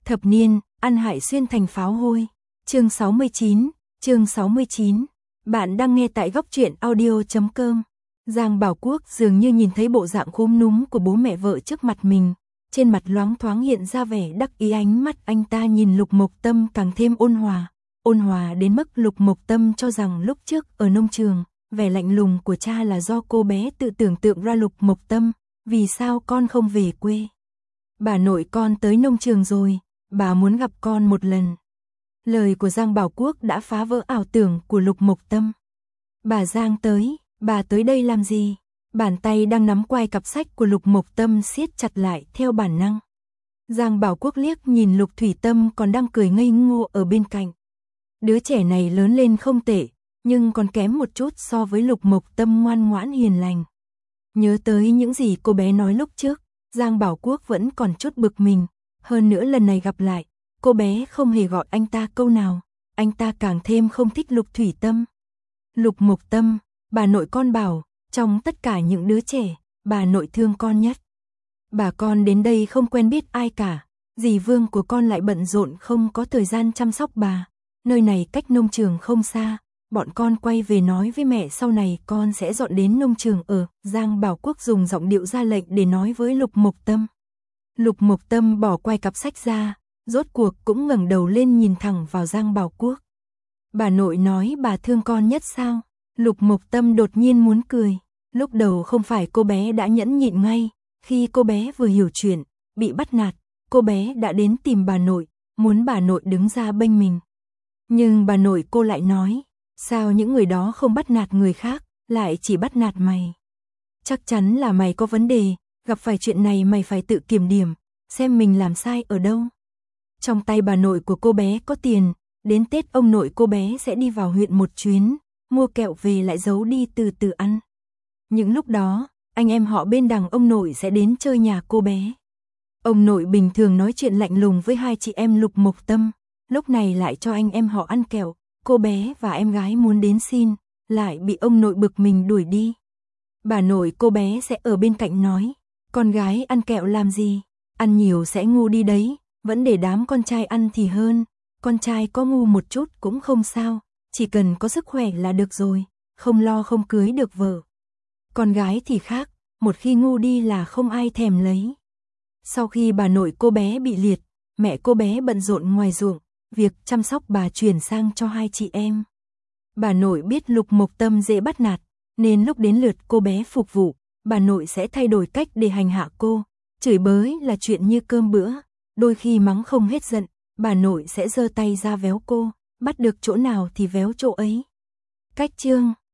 Thập niên, ăn hại xuyên thành pháo hôi. Chương 69. Bạn đang nghe tại góc truyện audio.com. Giang Bảo Quốc dường như nhìn thấy bộ dạng khúm núm của bố mẹ vợ trước mặt mình, trên mặt loáng thoáng hiện ra vẻ đắc ý, ánh mắt anh ta nhìn Lục Mộc Tâm càng thêm ôn hòa đến mức Lục Mộc Tâm cho rằng lúc trước ở nông trường, vẻ lạnh lùng của cha là do cô bé tự tưởng tượng ra. Lục Mộc Tâm, vì sao con không về quê? Bà nội con tới nông trường rồi, bà muốn gặp con một lần. Lời của Giang Bảo Quốc đã phá vỡ ảo tưởng của Lục Mộc Tâm. Bà Giang tới, bà tới đây làm gì? Bàn tay đang nắm quai cặp sách của Lục Mộc Tâm siết chặt lại theo bản năng. Giang Bảo Quốc liếc nhìn Lục Thủy Tâm còn đang cười ngây ngô ở bên cạnh. Đứa trẻ này lớn lên không tệ, nhưng còn kém một chút so với Lục Mộc Tâm ngoan ngoãn hiền lành. Nhớ tới những gì cô bé nói lúc trước, Giang Bảo Quốc vẫn còn chút bực mình. Hơn nữa lần này gặp lại, cô bé không hề gọi anh ta câu nào, anh ta càng thêm không thích Lục Thủy Tâm. Lục Mộc Tâm, bà nội con bảo, trong tất cả những đứa trẻ, bà nội thương con nhất. Bà con đến đây không quen biết ai cả, dì Vương của con lại bận rộn không có thời gian chăm sóc bà. Nơi này cách nông trường không xa, bọn con quay về nói với mẹ sau này con sẽ dọn đến nông trường ở. Giang Bảo Quốc dùng giọng điệu ra lệnh để nói với Lục Mộc Tâm. Lục Mộc Tâm bỏ quay cặp sách ra, rốt cuộc cũng ngẩng đầu lên nhìn thẳng vào Giang Bảo Quốc. Bà nội nói bà thương con nhất sao? Lục Mộc Tâm đột nhiên muốn cười. Lúc đầu không phải cô bé đã nhẫn nhịn ngay, khi cô bé vừa hiểu chuyện, bị bắt nạt, cô bé đã đến tìm bà nội, muốn bà nội đứng ra bênh mình. Nhưng bà nội cô lại nói, sao những người đó không bắt nạt người khác, lại chỉ bắt nạt mày? Chắc chắn là mày có vấn đề, gặp phải chuyện này mày phải tự kiểm điểm, xem mình làm sai ở đâu. Trong tay bà nội của cô bé có tiền, đến Tết ông nội cô bé sẽ đi vào huyện một chuyến, mua kẹo về lại giấu đi từ từ ăn. Những lúc đó, anh em họ bên đằng ông nội sẽ đến chơi nhà cô bé. Ông nội bình thường nói chuyện lạnh lùng với hai chị em Lục Mộc Tâm, lúc này lại cho anh em họ ăn kẹo, cô bé và em gái muốn đến xin, lại bị ông nội bực mình đuổi đi. Bà nội cô bé sẽ ở bên cạnh nói, con gái ăn kẹo làm gì, ăn nhiều sẽ ngu đi đấy, vẫn để đám con trai ăn thì hơn, con trai có ngu một chút cũng không sao, chỉ cần có sức khỏe là được rồi, không lo không cưới được vợ. Con gái thì khác, một khi ngu đi là không ai thèm lấy. Sau khi bà nội cô bé bị liệt, mẹ cô bé bận rộn ngoài ruộng, việc chăm sóc bà chuyển sang cho hai chị em. Bà nội biết Lục Mộc Tâm dễ bắt nạt, nên lúc đến lượt cô bé phục vụ, bà nội sẽ thay đổi cách để hành hạ cô. Chửi bới là chuyện như cơm bữa, đôi khi mắng không hết giận, bà nội sẽ giơ tay ra véo cô, bắt được chỗ nào thì véo chỗ ấy. Cách chương